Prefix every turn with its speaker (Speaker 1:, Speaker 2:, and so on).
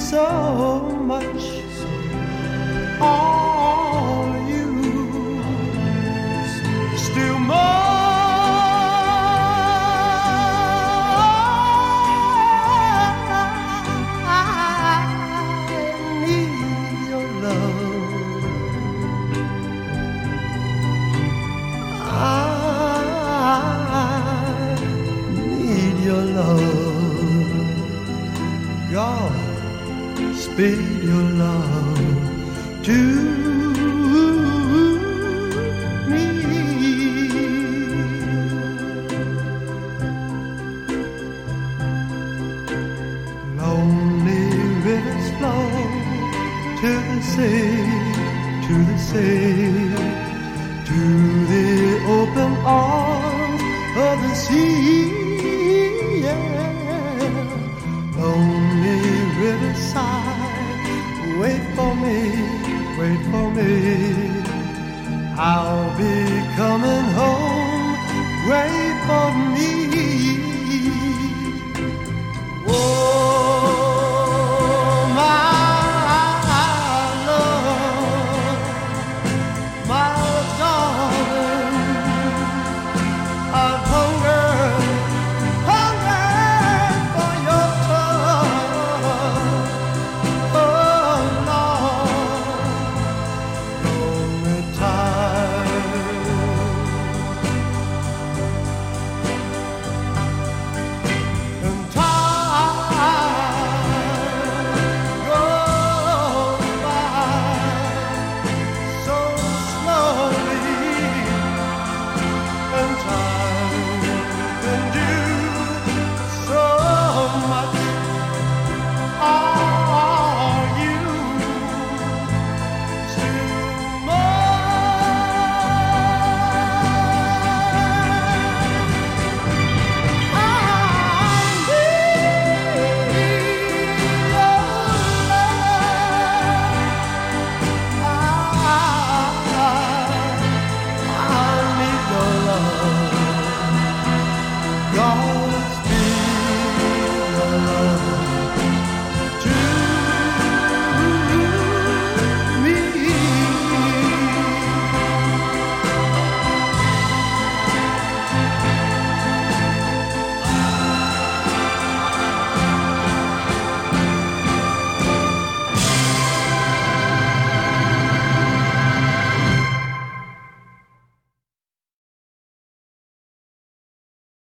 Speaker 1: so much. All you still more. God, speed your love to me. Lonely rivers flow to the sea, to the sea, to the open arms of the sea. Lonely riverside, wait for me, wait for me. I'll be coming home, wait for me. Whoa.